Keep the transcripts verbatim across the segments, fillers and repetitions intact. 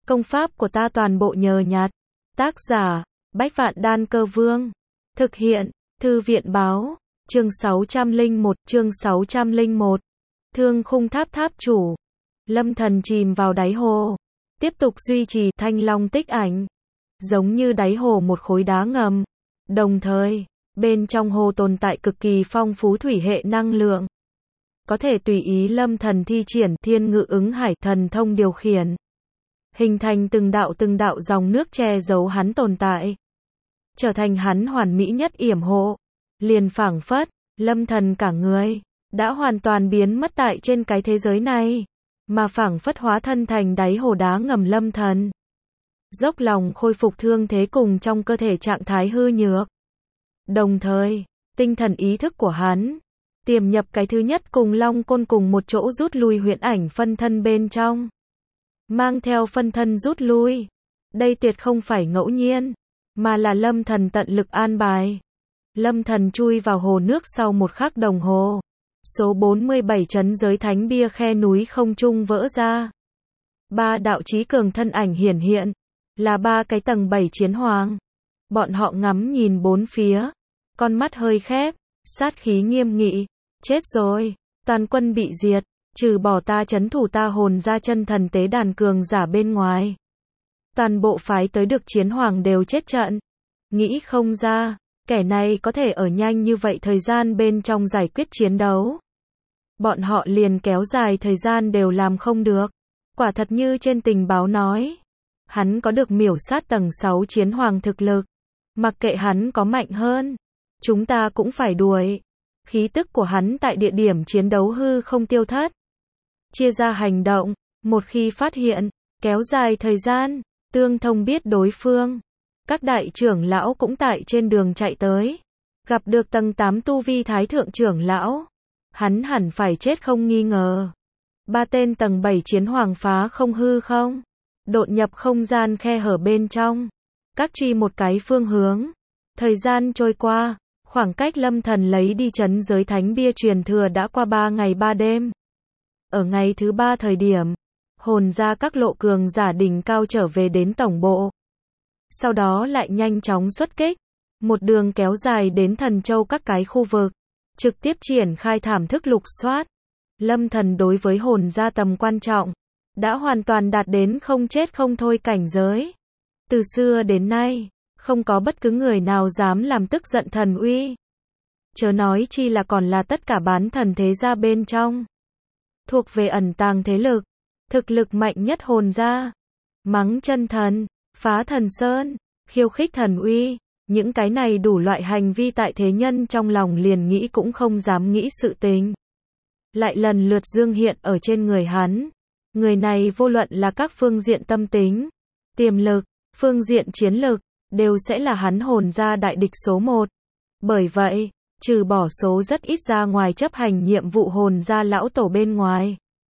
Công pháp của ta toàn bộ nhờ nhặt. Tác giả, Bách Vạn Đan Cơ Vương. Thực hiện, Thư viện Báo. Chương sáu trăm lẻ một, chương sáu trăm lẻ một. Thương khung tháp tháp chủ. Lâm Thần chìm vào đáy hồ. Tiếp tục duy trì thanh long tích ảnh. Giống như đáy hồ một khối đá ngầm. Đồng thời, bên trong hồ tồn tại cực kỳ phong phú thủy hệ năng lượng. Có thể tùy ý Lâm Thần thi triển thiên ngự ứng hải thần thông điều khiển. Hình thành từng đạo từng đạo dòng nước che giấu hắn tồn tại. Trở thành hắn hoàn mỹ nhất yểm hộ. Liền phảng phất, Lâm Thần cả người, đã hoàn toàn biến mất tại trên cái thế giới này. Mà phảng phất hóa thân thành đáy hồ đá ngầm Lâm Thần. Dốc lòng khôi phục thương thế cùng trong cơ thể trạng thái hư nhược. Đồng thời, tinh thần ý thức của hắn, tiềm nhập cái thứ nhất cùng Long Côn cùng một chỗ rút lui huyễn ảnh phân thân bên trong. Mang theo phân thân rút lui. Đây tuyệt không phải ngẫu nhiên, mà là Lâm Thần tận lực an bài. Lâm Thần chui vào hồ nước sau một khắc đồng hồ. Số bốn mươi bảy trấn giới thánh bia khe núi không trung vỡ ra. Ba đạo chí cường thân ảnh hiển hiện, là ba cái tầng bảy chiến hoàng. Bọn họ ngắm nhìn bốn phía, con mắt hơi khép, sát khí nghiêm nghị. Chết rồi, toàn quân bị diệt, trừ bỏ ta trấn thủ ta hồn ra chân thần tế đàn cường giả bên ngoài. Toàn bộ phái tới được chiến hoàng đều chết trận. Nghĩ không ra, kẻ này có thể ở nhanh như vậy thời gian bên trong giải quyết chiến đấu. Bọn họ liền kéo dài thời gian đều làm không được. Quả thật như trên tình báo nói. Hắn có được miểu sát tầng sáu chiến hoàng thực lực. Mặc kệ hắn có mạnh hơn, chúng ta cũng phải đuổi. Khí tức của hắn tại địa điểm chiến đấu hư không tiêu thất. Chia ra hành động, một khi phát hiện, kéo dài thời gian, tương thông biết đối phương. Các đại trưởng lão cũng tại trên đường chạy tới. Gặp được tầng tám tu vi thái thượng trưởng lão. Hắn hẳn phải chết không nghi ngờ. Ba tên tầng bảy chiến hoàng phá không hư không. Đột nhập không gian khe hở bên trong. Các truy một cái phương hướng. Thời gian trôi qua, khoảng cách Lâm Thần lấy đi trấn giới thánh bia truyền thừa đã qua ba ngày ba đêm. Ở ngày thứ ba thời điểm, hồn ra các lộ cường giả đỉnh cao trở về đến tổng bộ. Sau đó lại nhanh chóng xuất kích, một đường kéo dài đến Thần Châu các cái khu vực, trực tiếp triển khai thảm thức lục soát. Lâm Thần đối với hồn ra tầm quan trọng, đã hoàn toàn đạt đến không chết không thôi cảnh giới. Từ xưa đến nay, không có bất cứ người nào dám làm tức giận thần uy. Chớ nói chi là còn là tất cả bán thần thế gia bên trong. Thuộc về ẩn tàng thế lực, thực lực mạnh nhất hồn ra. Mắng chân thần, phá thần sơn, khiêu khích thần uy, những cái này đủ loại hành vi tại thế nhân trong lòng liền nghĩ cũng không dám nghĩ sự tình. Lại lần lượt dương hiện ở trên người hắn. Người này vô luận là các phương diện tâm tính, tiềm lực, phương diện chiến lực, đều sẽ là hắn hồn ra đại địch số một. Bởi vậy, trừ bỏ số rất ít ra ngoài chấp hành nhiệm vụ hồn ra lão tổ bên ngoài.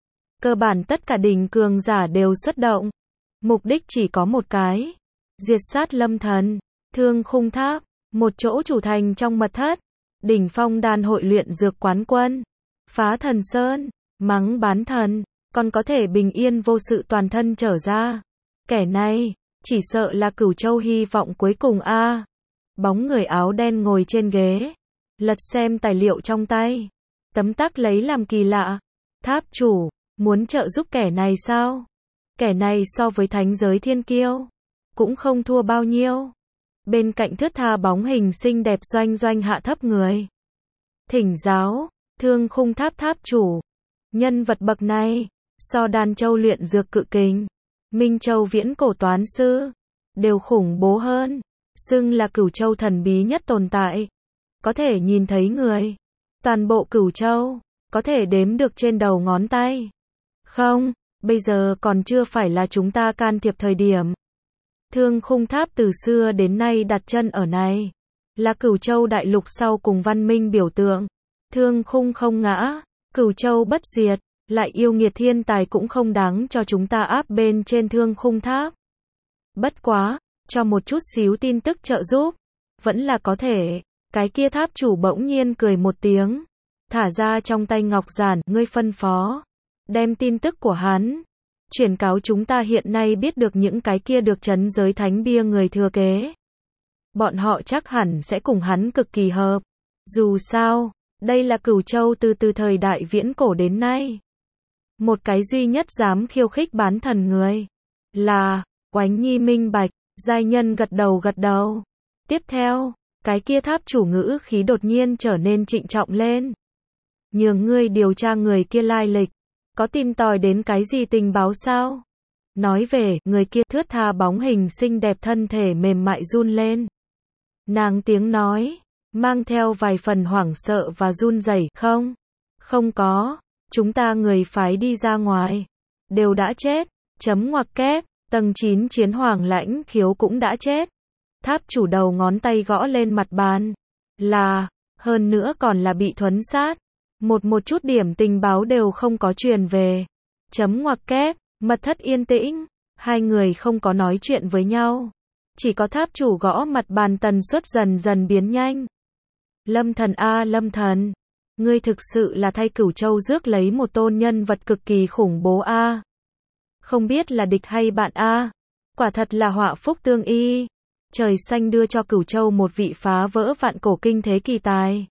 Cơ bản tất cả đỉnh cường giả đều xuất động. Mục đích chỉ có một cái. Diệt sát Lâm Thần, Thương Khung Tháp, một chỗ chủ thành trong mật thất. Đỉnh phong đan hội luyện dược quán quân. Phá thần sơn, mắng bán thần, còn có thể bình yên vô sự toàn thân trở ra. Kẻ này, chỉ sợ là Cửu Châu hy vọng cuối cùng a. À. Bóng người áo đen ngồi trên ghế, lật xem tài liệu trong tay. Tấm tắc lấy làm kỳ lạ. Tháp chủ, muốn trợ giúp kẻ này sao? Kẻ này so với thánh giới thiên kiêu, cũng không thua bao nhiêu. Bên cạnh thướt tha bóng hình xinh đẹp doanh doanh hạ thấp người. Thỉnh giáo, Thương Khung Tháp tháp chủ. Nhân vật bậc này, so Đan Châu luyện dược cự kình, Minh Châu viễn cổ toán sư, đều khủng bố hơn. Xưng là Cửu Châu thần bí nhất tồn tại. Có thể nhìn thấy người. Toàn bộ Cửu Châu, có thể đếm được trên đầu ngón tay. Không, bây giờ còn chưa phải là chúng ta can thiệp thời điểm. Thương Khung Tháp từ xưa đến nay đặt chân ở này. Là Cửu Châu đại lục sau cùng văn minh biểu tượng. Thương khung không ngã, Cửu Châu bất diệt, lại yêu nghiệt thiên tài cũng không đáng cho chúng ta áp bên trên Thương Khung Tháp. Bất quá, cho một chút xíu tin tức trợ giúp, vẫn là có thể. Cái kia tháp chủ bỗng nhiên cười một tiếng, thả ra trong tay ngọc giản, ngươi phân phó, đem tin tức của hắn Chuyển cáo chúng ta hiện nay biết được những cái kia được trấn giới thánh bia người thừa kế. Bọn họ chắc hẳn sẽ cùng hắn cực kỳ hợp. Dù sao, đây là Cửu Châu từ từ thời đại viễn cổ đến nay. Một cái duy nhất dám khiêu khích bán thần người. Là, Oánh Nhi minh bạch, giai nhân gật đầu gật đầu. Tiếp theo, cái kia tháp chủ ngữ khí đột nhiên trở nên trịnh trọng lên. Nhường ngươi điều tra người kia lai lịch. Có tìm tòi đến cái gì tình báo sao? Nói về, người kia thướt tha bóng hình xinh đẹp thân thể mềm mại run lên. Nàng tiếng nói, mang theo vài phần hoảng sợ và run rẩy. Không, không có, chúng ta người phái đi ra ngoài. Đều đã chết, chấm ngoặc kép, tầng chín chiến hoàng lãnh khiếu cũng đã chết. Tháp chủ đầu ngón tay gõ lên mặt bàn. Là, hơn nữa còn là bị thuấn sát. Một một chút điểm tình báo đều không có truyền về. Chấm ngoặc kép, mật thất yên tĩnh, hai người không có nói chuyện với nhau. Chỉ có tháp chủ gõ mặt bàn tần suất dần dần biến nhanh. Lâm thần a Lâm thần, ngươi thực sự là thay Cửu Châu rước lấy một tôn nhân vật cực kỳ khủng bố a. Không biết là địch hay bạn a. Quả thật là họa phúc tương y. Trời xanh đưa cho Cửu Châu một vị phá vỡ vạn cổ kinh thế kỳ tài.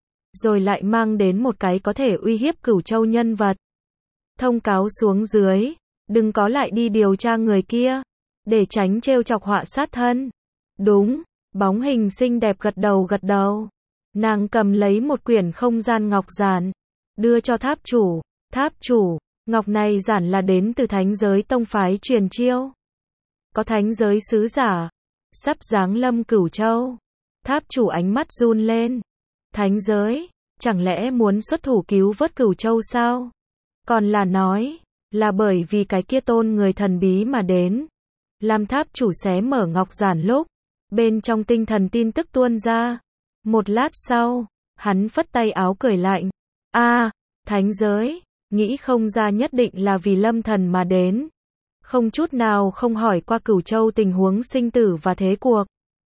Rồi lại mang đến một cái có thể uy hiếp Cửu Châu nhân vật. Thông cáo xuống dưới, đừng có lại đi điều tra người kia, để tránh trêu chọc họa sát thân. Đúng, bóng hình xinh đẹp gật đầu gật đầu. Nàng cầm lấy một quyển không gian ngọc giản, đưa cho tháp chủ. Tháp chủ, ngọc này giản là đến từ thánh giới tông phái truyền chiêu. Có thánh giới sứ giả, sắp giáng lâm Cửu Châu. Tháp chủ ánh mắt run lên. Thánh giới, chẳng lẽ muốn xuất thủ cứu vớt Cửu Châu sao? Còn là nói, là bởi vì cái kia tôn người thần bí mà đến. Làm tháp chủ xé mở ngọc giản lúc, bên trong tinh thần tin tức tuôn ra. Một lát sau, hắn phất tay áo cười lạnh. A, thánh giới, nghĩ không ra nhất định là vì Lâm thần mà đến. Không chút nào không hỏi qua Cửu Châu tình huống sinh tử và thế cuộc.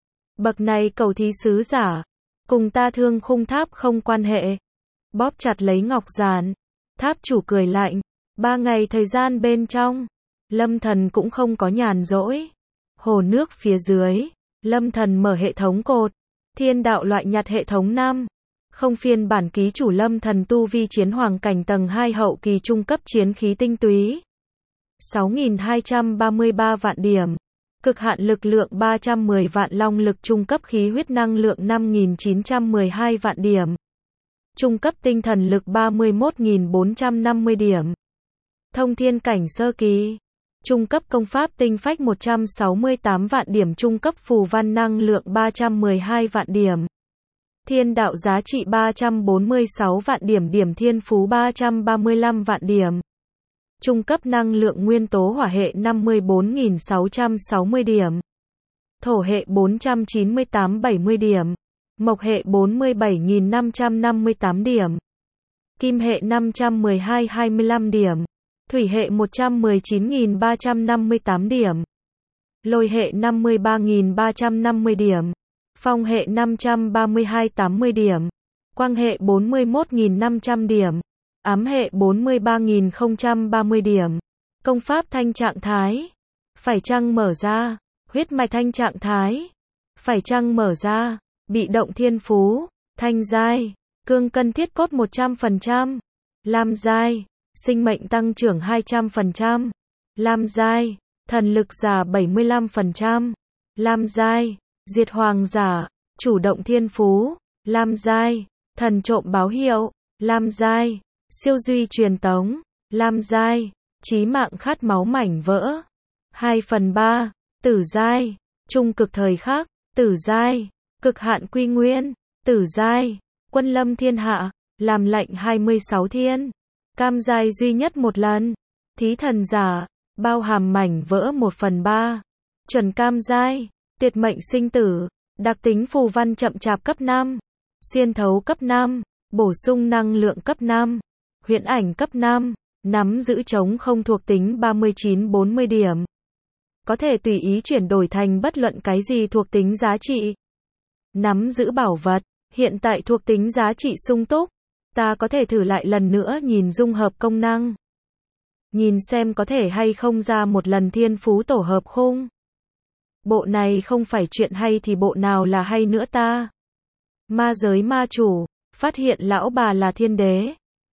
Bậc này cầu thí sứ giả, cùng ta Thương Khung Tháp không quan hệ. Bóp chặt lấy ngọc giản, tháp chủ cười lạnh. Ba ngày thời gian bên trong, Lâm thần cũng không có nhàn rỗi. Hồ nước phía dưới, Lâm thần mở hệ thống cột. Thiên đạo loại nhặt hệ thống năm. Không phiên bản ký chủ Lâm thần tu vi chiến hoàng cảnh tầng hai hậu kỳ trung cấp chiến khí tinh túy. sáu nghìn hai trăm ba mươi ba vạn điểm. Cực hạn lực lượng ba trăm mười vạn, long lực trung cấp khí huyết năng lượng năm nghìn chín trăm mười hai vạn điểm. Trung cấp tinh thần lực ba mươi mốt nghìn bốn trăm năm mươi điểm. Thông thiên cảnh sơ kỳ. Trung cấp công pháp tinh phách một trăm sáu mươi tám vạn điểm, trung cấp phù văn năng lượng ba trăm mười hai vạn điểm. Thiên đạo giá trị ba trăm bốn mươi sáu vạn điểm, điểm thiên phú ba trăm ba mươi lăm vạn điểm. Trung cấp năng lượng nguyên tố hỏa hệ năm mươi bốn nghìn sáu trăm sáu mươi điểm. Thổ hệ bốn trăm chín mươi tám bảy mươi điểm. Mộc hệ bốn mươi bảy nghìn năm trăm năm mươi tám điểm. Kim hệ năm trăm mười hai hai mươi lăm điểm. Thủy hệ một trăm mười chín nghìn ba trăm năm mươi tám điểm. Lôi hệ năm mươi ba nghìn ba trăm năm mươi điểm. Phong hệ năm trăm ba mươi hai tám mươi điểm. Quang hệ bốn mươi mốt nghìn năm trăm điểm. Ám hệ bốn mươi ba nghìn không trăm ba mươi điểm. Công pháp thanh trạng thái. Phải chăng mở ra. Huyết mạch thanh trạng thái. Phải chăng mở ra. Bị động thiên phú. Thanh giai. Cương cân thiết cốt một trăm phần trăm. Lam giai. Sinh mệnh tăng trưởng hai trăm phần trăm. Lam giai. Thần lực giả bảy mươi lăm phần trăm. Lam giai. Diệt hoàng giả. Chủ động thiên phú. Lam giai. Thần trộm báo hiệu. Lam giai. Siêu duy truyền tống. Lam giai. Chí mạng khát máu mảnh vỡ. hai phần ba. Tử giai. Trung cực thời khắc. Tử giai. Cực hạn quy nguyên. Tử giai. Quân lâm thiên hạ. Làm lệnh hai mươi sáu thiên. Cam giai duy nhất một lần. Thí thần giả. Bao hàm mảnh vỡ một phần ba. Chuẩn cam giai. Tiệt mệnh sinh tử. Đặc tính phù văn chậm chạp cấp năm. Xuyên thấu cấp năm. Bổ sung năng lượng cấp năm. Huyễn ảnh cấp năm. Nắm giữ chống không thuộc tính ba mươi chín bốn mươi điểm. Có thể tùy ý chuyển đổi thành bất luận cái gì thuộc tính giá trị. Nắm giữ bảo vật. Hiện tại thuộc tính giá trị sung túc. Ta có thể thử lại lần nữa nhìn dung hợp công năng. Nhìn xem có thể hay không ra một lần thiên phú tổ hợp khung. Bộ này không phải chuyện hay thì bộ nào là hay nữa ta? Ma giới ma chủ, phát hiện lão bà là thiên đế.